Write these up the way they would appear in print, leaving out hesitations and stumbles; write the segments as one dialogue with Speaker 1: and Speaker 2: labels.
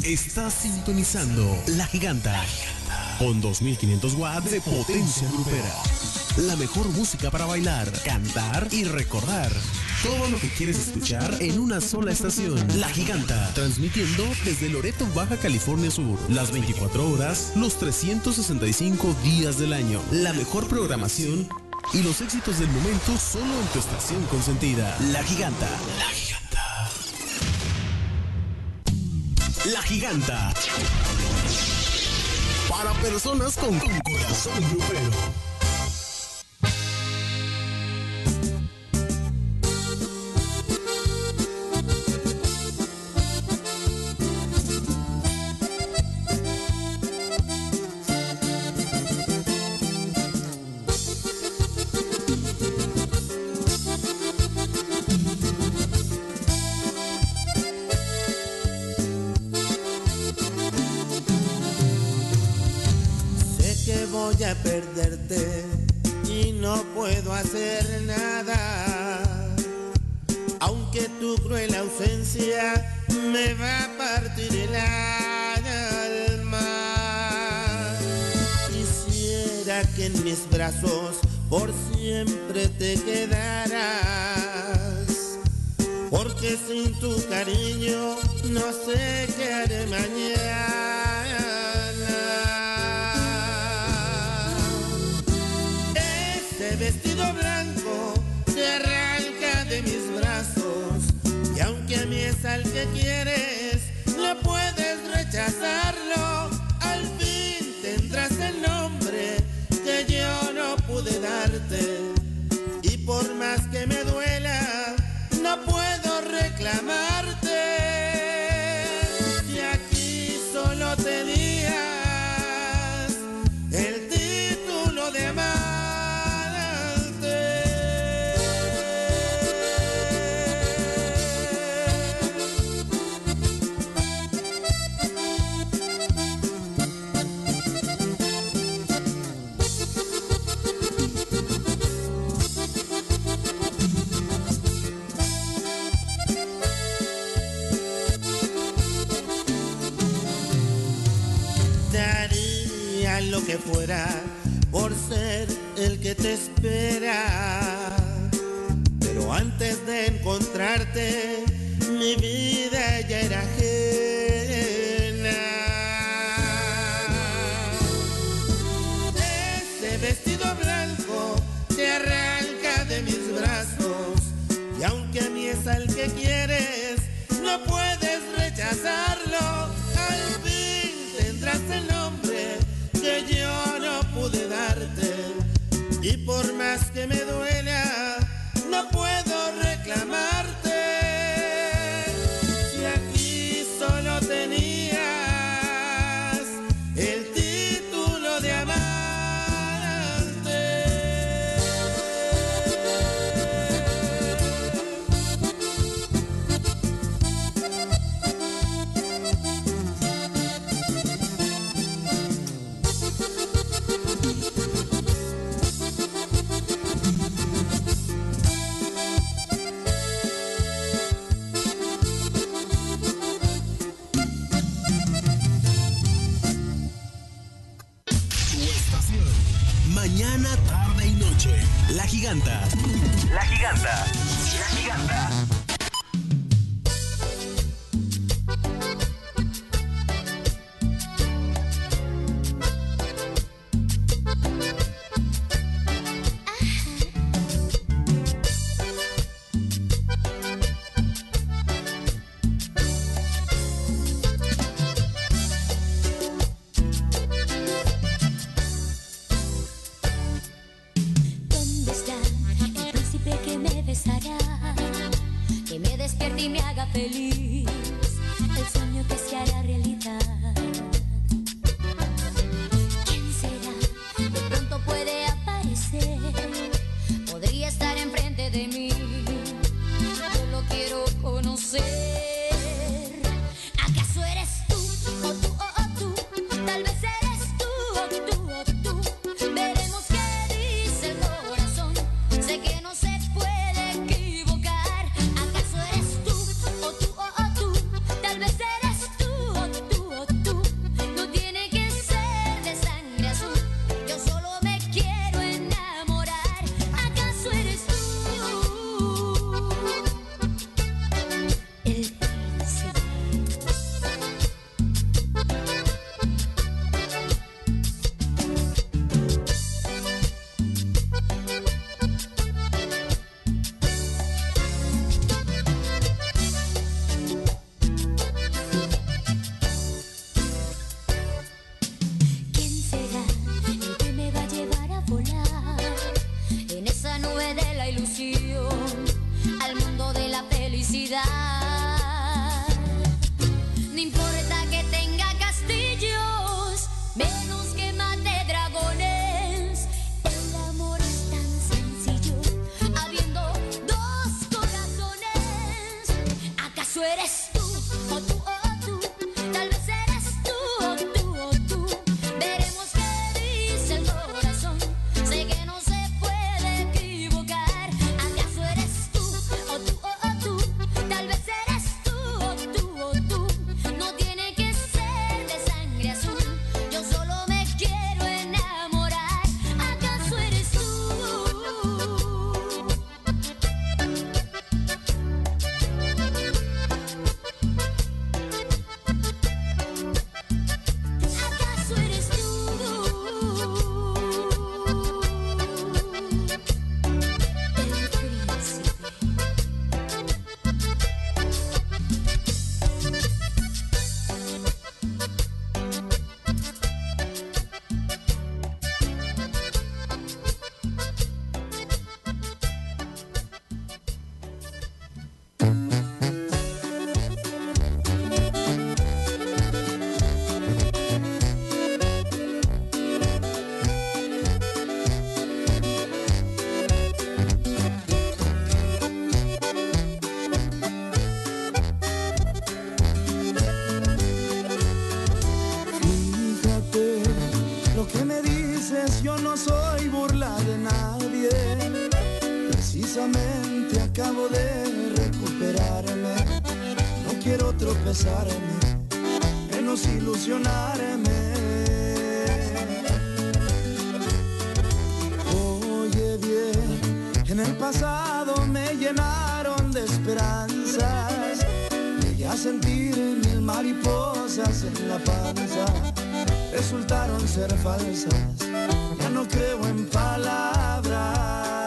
Speaker 1: Estás sintonizando La Giganta, con 2500 watts de potencia grupera. La mejor música para bailar, cantar y recordar. Todo lo que quieres escuchar en una sola estación. La Giganta, transmitiendo desde Loreto, Baja California Sur. Las 24 horas, los 365 días del año. La mejor programación y los éxitos del momento solo en tu estación consentida. La Giganta. La Giganta. La Giganta. Para personas con corazón grupero.
Speaker 2: Voy a perderte y no puedo hacer nada, aunque tu cruel ausencia me va a partir el alma. Quisiera que en mis brazos por siempre te quedaras, porque sin tu cariño no sé qué haré mañana. Vestido blanco se arranca de mis brazos, y aunque a mí es al que quieres, no puedes rechazarlo. Al fin tendrás el nombre que yo no pude darte, y por más que me duela, no puedo reclamarte. Y aquí solo tenías el título de amar. Lo que fuera por ser el que te espera, pero antes de encontrarte mi vida ya era ajena. Ese vestido blanco te arranca de mis brazos, y aunque a mí es al que quieres, no puedes rechazarlo. Al fin tendrás el nombre que yo no pude darte, y por más que me duela, no puedo reclamarte. Si aquí solo tenías el título de amante.
Speaker 1: Mañana, tarde y noche. La Giganta. La Giganta. La Giganta.
Speaker 3: ¿Dónde está el príncipe que me besará? Lastimosamente acabo de recuperarme. No quiero tropezarme, menos ilusionarme. Oye bien, en el pasado me llenaron de esperanzas. Llegué a sentir 1000 mariposas en la panza. Resultaron ser falsas, ya no creo en palabras.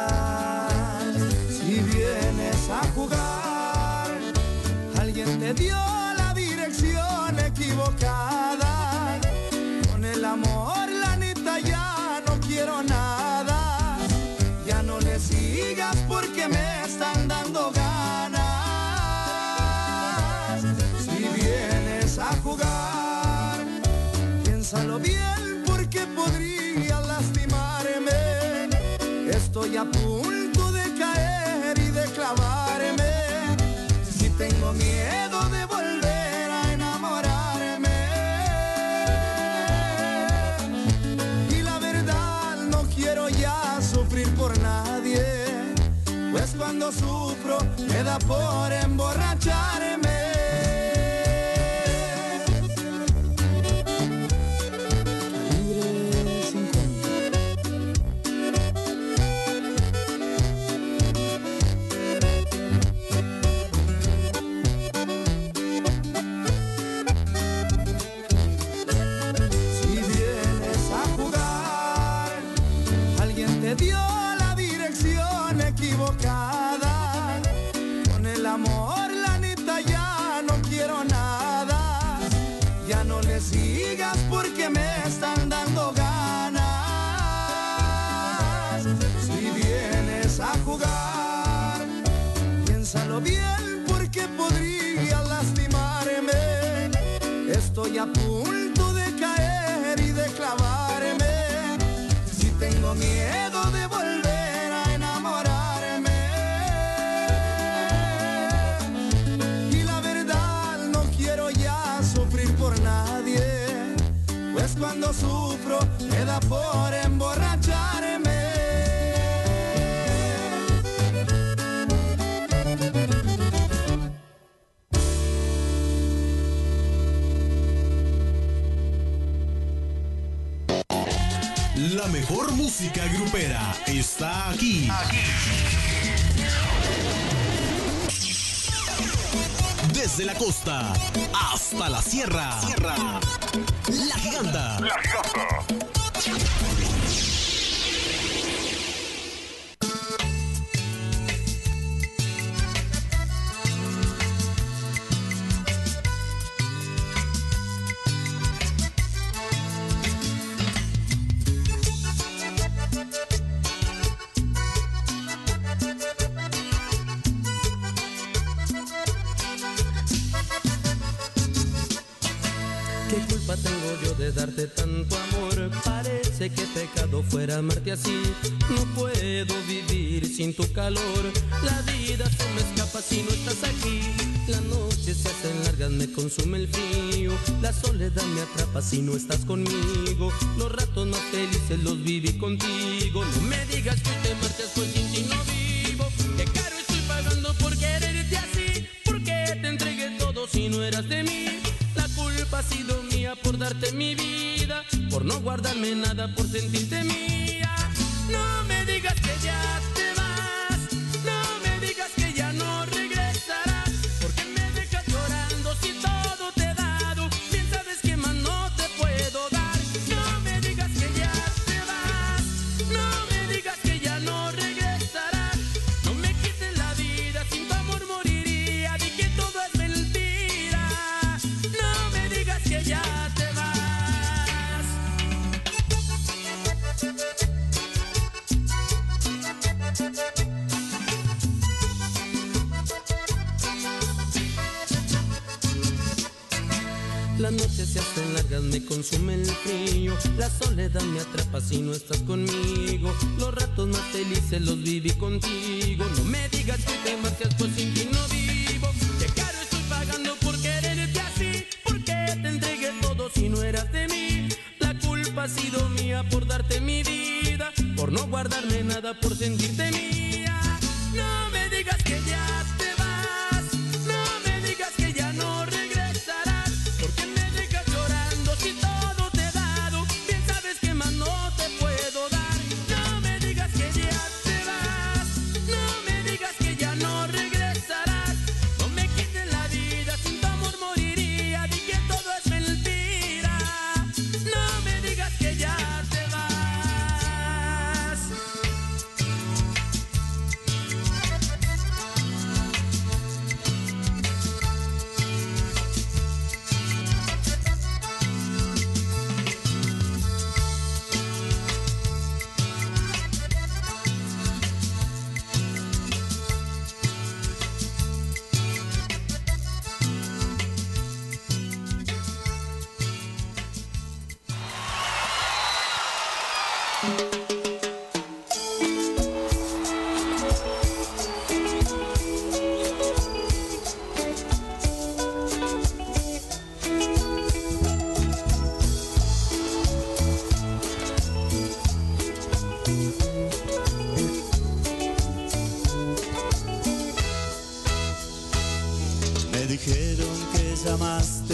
Speaker 3: Si vienes a jugar, alguien te dio la dirección equivocada. Con el amor, la neta, ya no quiero nada. Ya no le sigas porque me están dando ganas. Si vienes a jugar, piénsalo bien porque podría lastimarme. Estoy a punto de caer y de clavarme. Si tengo miedo de volver a enamorarme. Y la verdad no quiero ya sufrir por nadie, pues cuando sufro me da por emborracharme. Te dio la dirección equivocada. Con el amor, la neta, ya no quiero nada. Ya no le sigas porque me están dando ganas. Si vienes a jugar, piénsalo bien porque podría lastimarme. Estoy a punto de caer y de clavarme. Si tengo miedo de volver a enamorarme. Y la verdad no quiero ya sufrir por nadie, pues cuando sufro me da por emborracharme.
Speaker 1: La mejor música grupera está aquí. Desde la costa hasta la sierra. La Giganta.
Speaker 4: ¿Qué culpa tengo yo de darte tanto amor? Parece que pecado fuera amarte así. No puedo vivir sin tu calor. La vida se me escapa si no estás aquí. Las noches se hacen largas, me consume el frío. La soledad me atrapa si no estás conmigo. Los ratos más felices los viví contigo. No me digas que hoy te marchas, pues sin ti no vivo. Qué caro estoy pagando por quererte así. ¿Por qué te entregué todo si no eras de mí? La culpa ha sido mía por darte mi vida, por no guardarme nada, por sentirte mía. No me digas que ya te vas, no me digas que ya no regresarás. ¿Por qué me dejas llorando si todo te he dado? Bien sabes que más no te puedo dar. No me digas que ya te vas, no me digas que ya no regresarás. No me quites la vida, sin tu amor moriría. Di que todo es mentira. No me digas que ya te vas. Las noches se hacen largas, me consume el frío. La soledad me atrapa si no estás conmigo. Los ratos más felices los viví contigo. No me digas que te marchas, pues sin ti no vivo. Qué caro estoy pagando por quererte así. ¿Por qué te entregué todo si no eras de mí? La culpa ha sido mía por darte mi vida, por no guardarme nada, por sentirte mía. No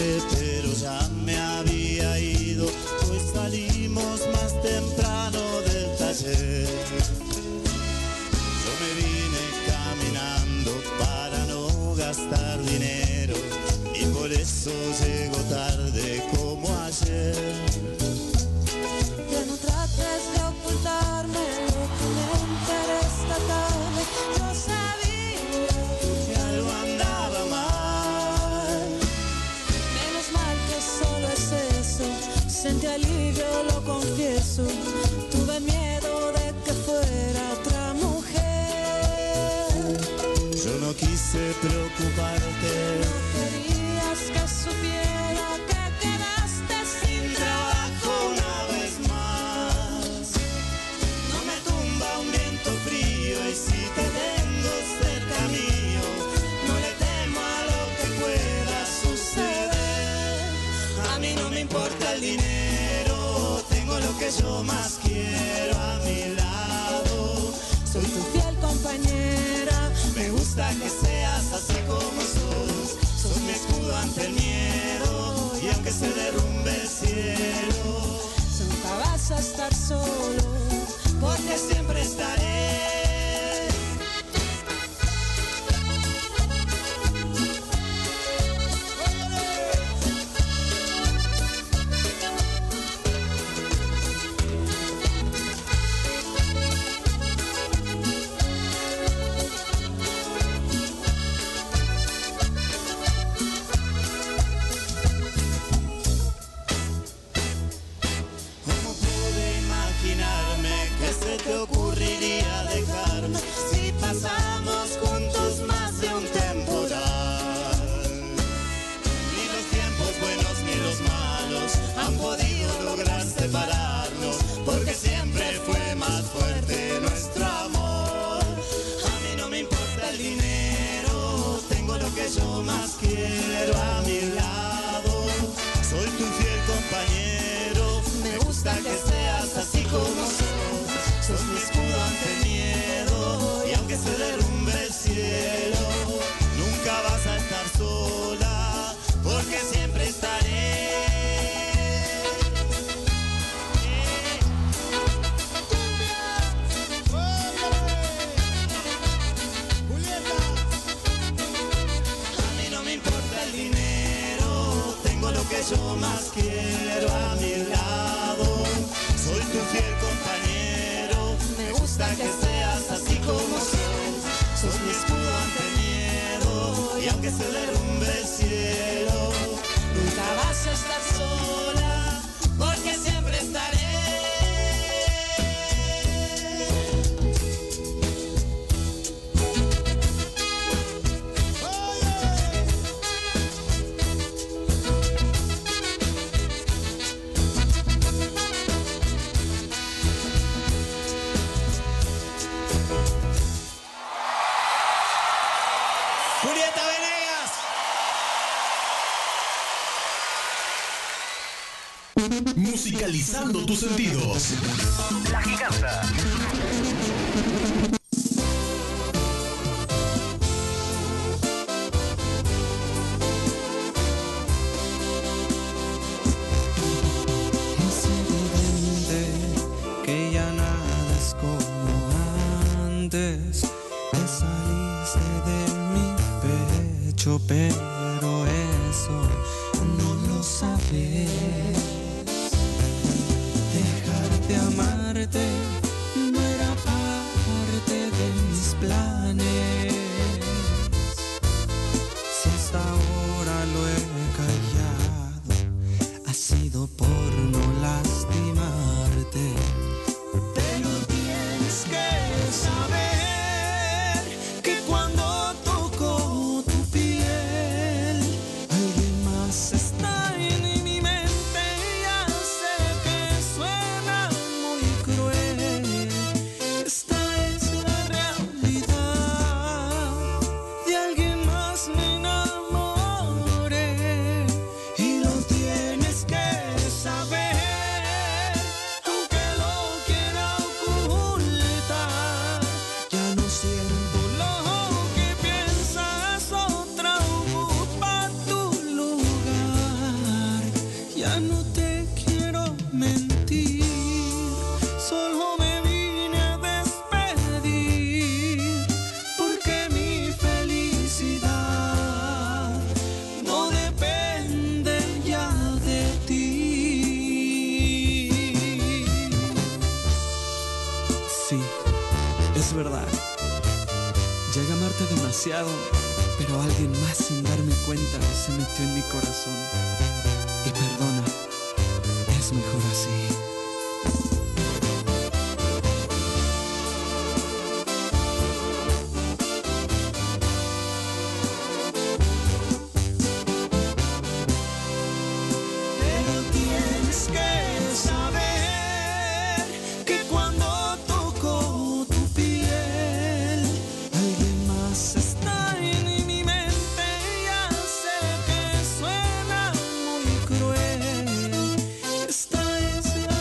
Speaker 5: tarde, pero ya me había ido, pues salimos más temprano del taller. Yo me vine caminando para no gastar dinero y por eso llego tarde como ayer.
Speaker 6: Ya no trates de ocultarme lo que me enteré esta tarde. Yo sabía
Speaker 5: que algo andaba mal.
Speaker 6: Menos mal que solo es eso. Sentí alivio, lo confieso. Tuve miedo de que fuera otra mujer.
Speaker 5: Yo no quise preocuparte.
Speaker 6: No querías que supiera que quedaste sin trabajo
Speaker 5: una vez más. No me tumba un viento frío y si te tengo cerca mío, no le temo a lo que pueda suceder. A mí no me importa el dinero, tengo lo que yo más quiero a mi lado.
Speaker 6: Soy tu fiel compañera.
Speaker 5: Me gusta que seas así como sos. Sos mi escudo ante el miedo y aunque se derrumbe el cielo,
Speaker 6: Nunca vas a estar solo,
Speaker 5: porque siempre estaré. ¿Cómo pude imaginarme que se te ocurriría dejarme si pasamos juntos más de un temporal? Ni los tiempos buenos ni los malos han podido lograr separarnos, porque siempre fue más fuerte nuestro amor. A mí no me importa el dinero, tengo lo que yo más quiero a mi lado. Soy tu fiel compañero, me gusta que seas así como sos. Sos mi escudo ante el miedo y aunque se derrumbe el cielo, nunca vas a estar sola, porque siempre estaré. A mí no me importa el dinero, tengo lo que yo más quiero a mi lado. Soy tu fiel compañero, me gusta que seas así como sos. Sos mi escudo ante el miedo y aunque se derrumbe el cielo, nunca vas a estar sola, porque siempre estaré. Julieta Venegas.
Speaker 1: Musicalizando tus sentidos. La Giganta.
Speaker 3: Es evidente que ya nada es como antes. Te saliste de mi pecho, pero eso no lo sabes. Dejar de amarte no era parte de mis planes. Si hasta ahora lo he callado, ha sido por no lastimarte. Pero tienes que saber que cuando toco tu piel, alguien más está en mi mente. Ya sé que suena muy cruel, esta es la realidad. De alguien más me enamoré y lo tienes que saber, aunque lo quiera ocultar. Ya no siento lo que piensas, otra ocupa tu lugar. Ya no te quiero mentir, solo me vine a despedir, porque mi felicidad no depende ya de ti. Sí, es verdad. Llegué a amarte demasiado, pero alguien más sin darme cuenta se metió en mi corazón. Y perdona, es mejor así. Pero tienes que saber que cuando toco tu piel, alguien más está en mi mente y hace que suena muy cruel. Esta es la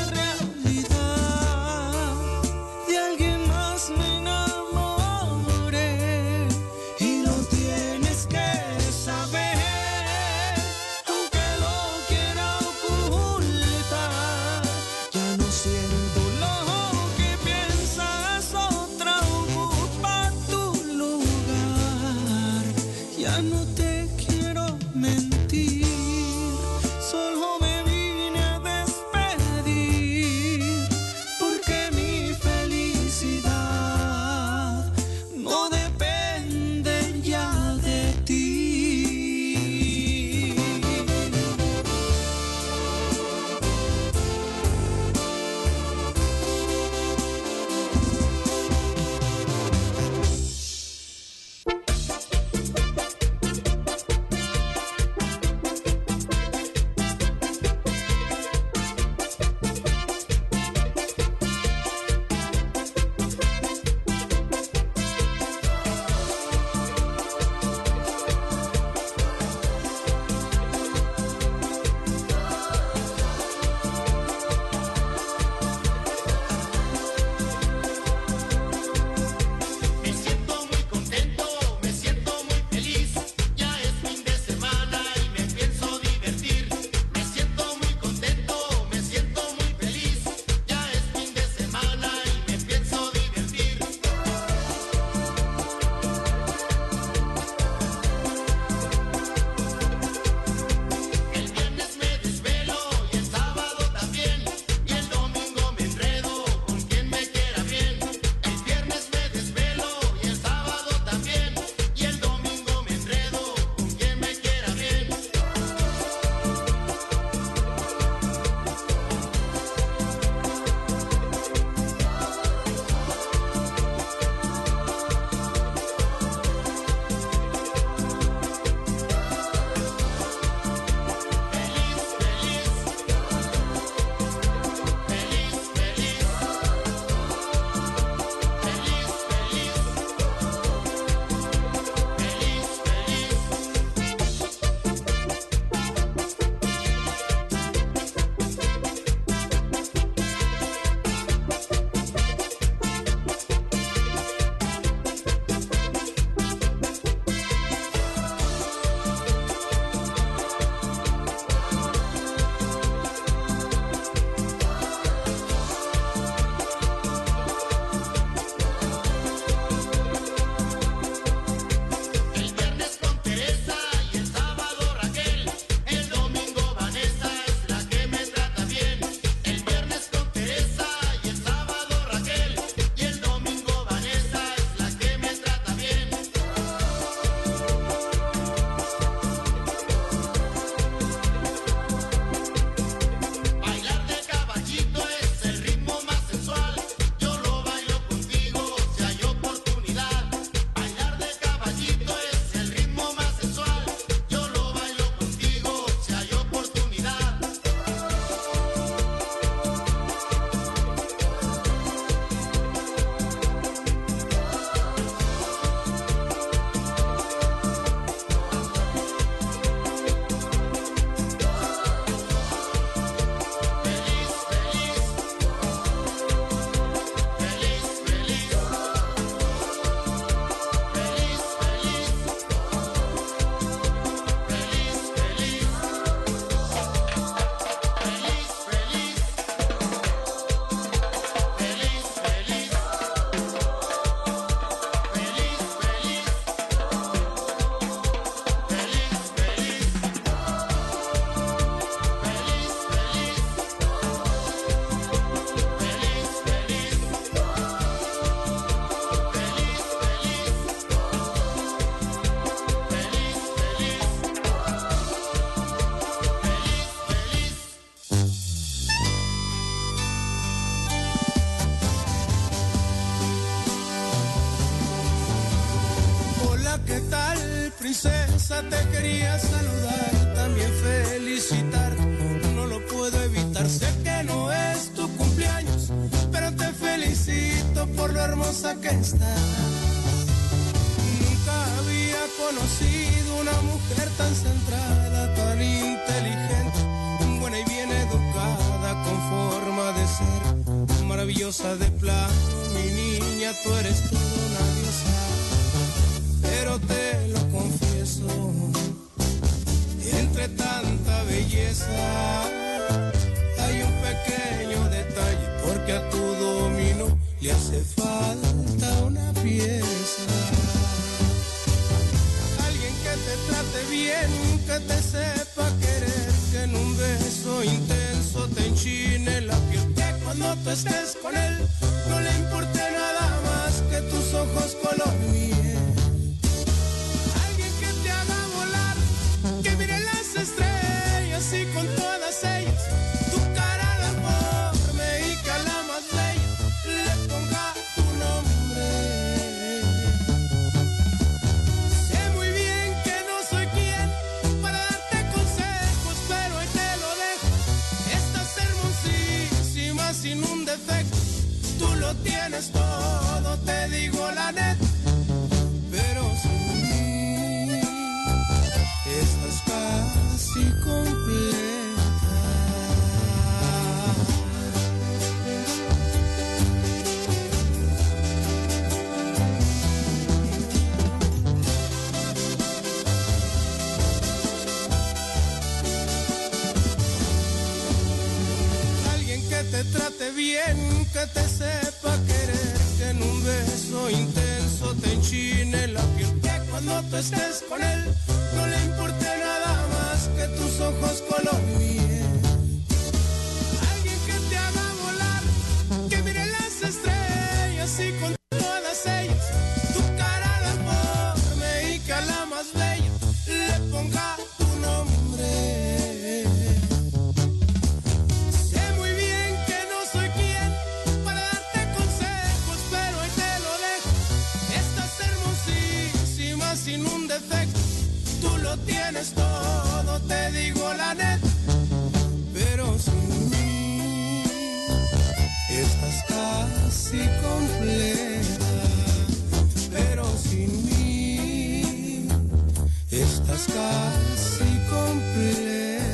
Speaker 3: hermosa, te quería saludar, también felicitar. No lo puedo evitar, sé que no es tu cumpleaños, pero te felicito por lo hermosa que estás. Nunca había conocido una mujer tan centrada, tan inteligente, buena y bien educada, con forma de ser maravillosa de plano. Mi niña, tú eres toda una diosa, pero te lo confieso, entre tanta belleza hay un pequeño detalle, porque a tu dominó le hace falta una pieza. Alguien que te trate bien, que te sepa querer, que en un beso intenso te enchine la piel, que cuando tú estés con él no le importe nada más que tus ojos color miel. Alguien que te haga volar, que mire las estrellas y con todas ellas tu cara la forme y que a la más bella le ponga tu nombre. Sé muy bien que no soy quien para darte consejos, pero ahí te lo dejo. Estás hermosísima sin un defecto, tú lo tienes todo, te digo la neta, pero sin mí estás casi completa. Alguien que te trate bien, que te sepa querer, que en un beso intenso te enchine la piel, que cuando tú estés con él no le importe nada más que tus ojos color miel. Alguien que te haga volar, que mire las estrellas y con todas ellas tu cara la forme y que a la más bella le ponga tu nombre. Sé muy bien que no soy quien para darte consejos, pero ahí te lo dejo. Estás hermosísima sin un defecto, tú lo tienes todo, te digo la neta, pero sin mí estás casi completa, pero sin mí estás casi completa.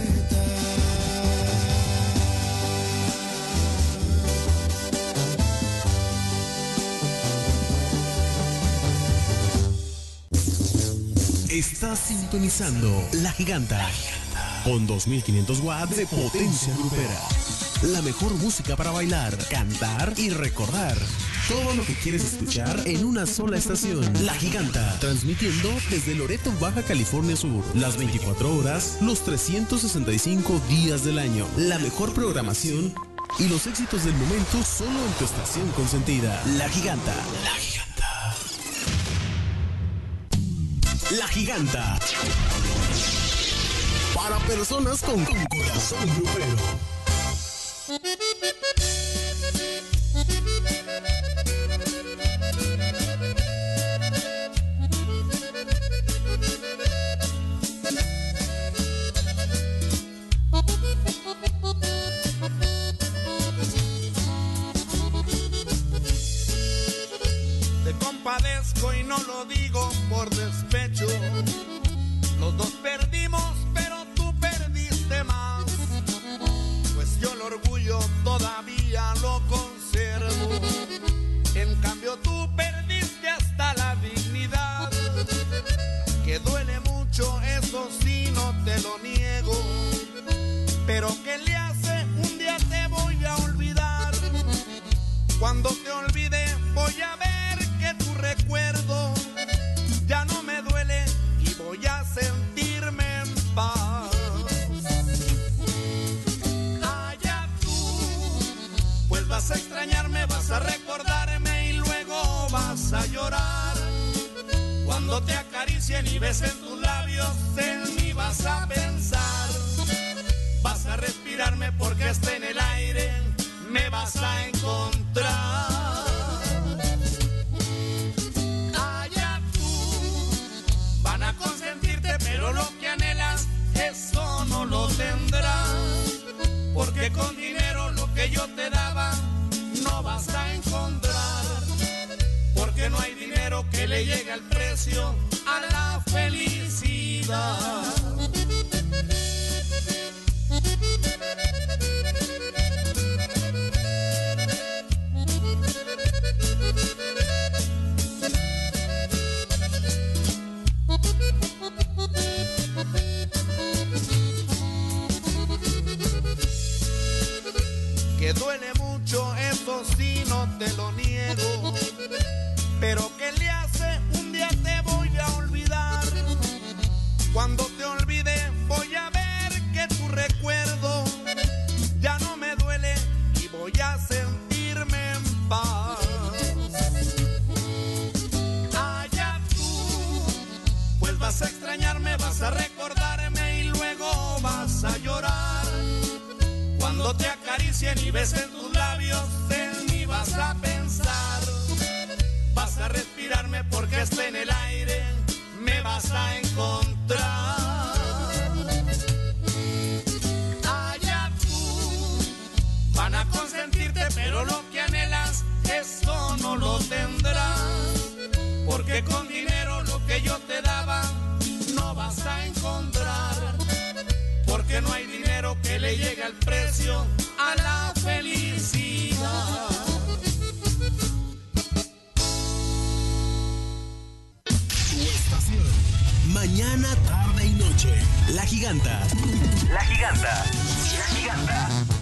Speaker 1: Estás sintonizando La Giganta, con 2500 watts de potencia grupera. La mejor música para bailar, cantar y recordar. Todo lo que quieres escuchar en una sola estación. La Giganta, transmitiendo desde Loreto, Baja California Sur, las 24 horas, los 365 días del año. La mejor programación y los éxitos del momento solo en tu estación consentida. La Giganta. La Giganta. La Giganta. Para personas con corazón grupero.
Speaker 3: Te compadezco y no lo digo por despecho. Los dos perdimos, pero tú perdiste más. Pues yo el orgullo todavía lo conservo. En cambio tú perdiste hasta la dignidad. Que duele mucho, eso sí, no te lo niego. Pero ¿qué le hace? Un día te voy a olvidar. Cuando te olvide voy a ver que tu recuerdo ya no me duele y voy a sentirme en paz. Allá tú, pues vas a extrañarme, vas a recordarme y luego vas a llorar. Cuando te acaricien y besen tus labios, en mí vas a pensar. Vas a respirarme porque está en el aire, me vas a encontrar. Allá tú, van a consentirte
Speaker 7: tendrás, porque con dinero lo que yo te daba no vas a encontrar, porque no hay dinero que le llegue al precio a la felicidad. Que duele mucho, eso sí no te lo niego, pero ¿qué le hace? Un día te voy a olvidar. Cuando te olvide voy a ver que tu recuerdo ya no me duele y voy a sentirme en paz. Allá tú, pues vas a extrañarme, vas a recordarme y luego vas a llorar. Cuando te acaricien y besen tus labios, en mí vas a pensar. Vas a respirarme porque está en el aire, me vas a encontrar. Allá tú, van a consentirte, pero lo que anhelas, eso no lo tendrás. Porque con dinero lo que yo te daba, no vas a encontrar. Porque no hay dinero que le llegue al precio a la felicidad.
Speaker 1: Tu estación. Mañana, tarde y noche. La Giganta. La Giganta. La Giganta.